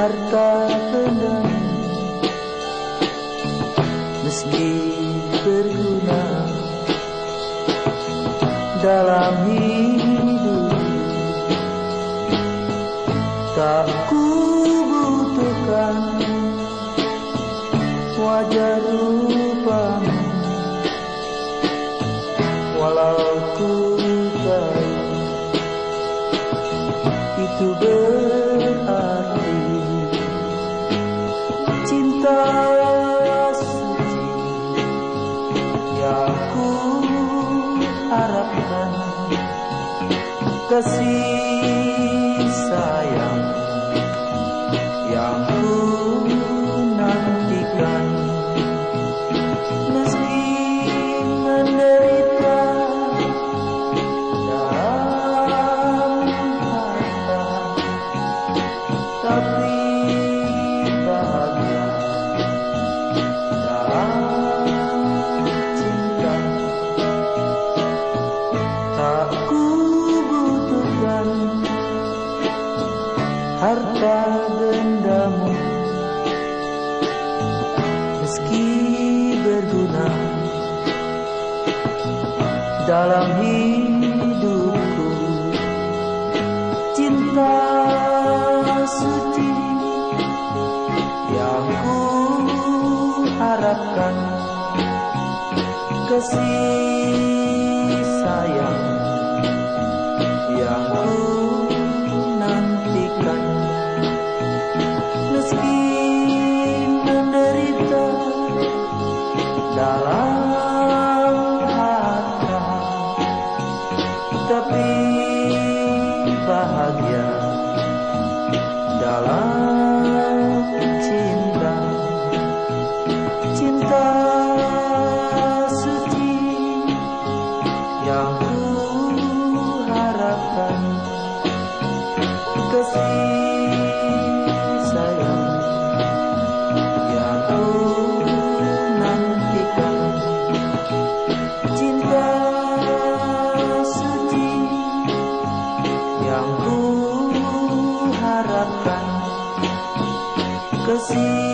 harta benda meski berguna dalam hidup, tak ku butuhkan wajah rupamu, walau ku tahu itu berarti cinta suci yang ku harapkan, kasih sayang yang ku nantikan, meski menderita dalam harta, tapi bahagia dalam cinta. Tak ku butuhkan harta bendamu meski berguna dalam hidupku, cinta suci yang ku harapkan, kasih sayang yang ku nantikan, meski menderita dalam harta, tapi bahagia dalam cinta. Cinta suci yang ku harapkan, kasih sayang yang ku nantikan, cinta suci yang ku harapkan, kasih